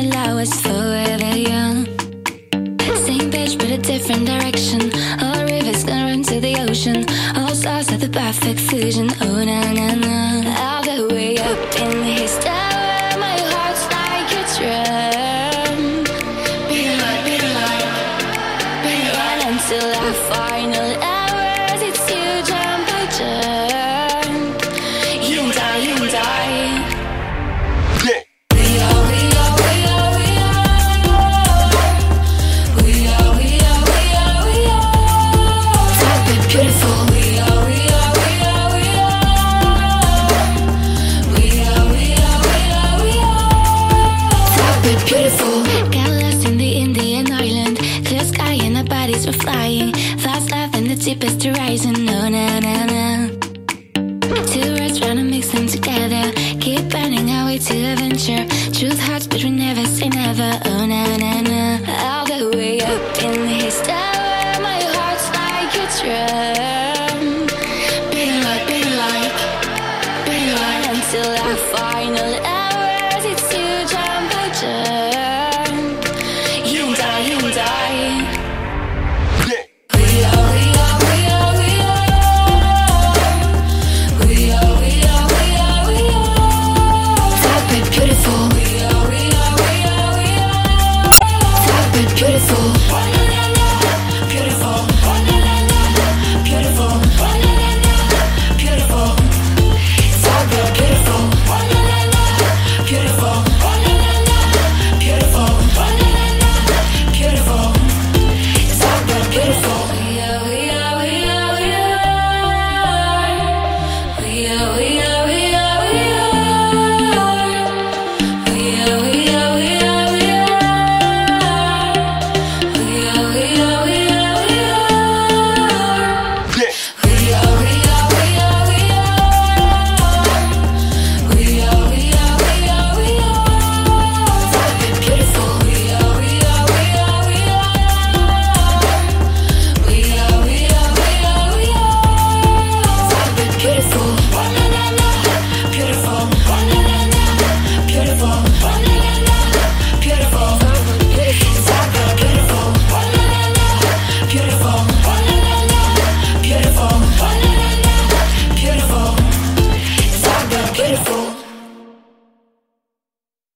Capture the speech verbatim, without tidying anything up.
allow us forever young. Same page but a different direction. All rivers gonna run to the ocean. All stars are the perfect fusion. Oh na na na. All the way up in his tower, my heart's like a drum. Beating like, beating like, beating like until our final hours. It's you jump by jump. You and I, you and I. We're flying fast, life in the deepest horizon. No, na na na. Two words trying to mix them together. Keep burning our way to adventure. Truth hurts, but we never say never. Oh, na na na.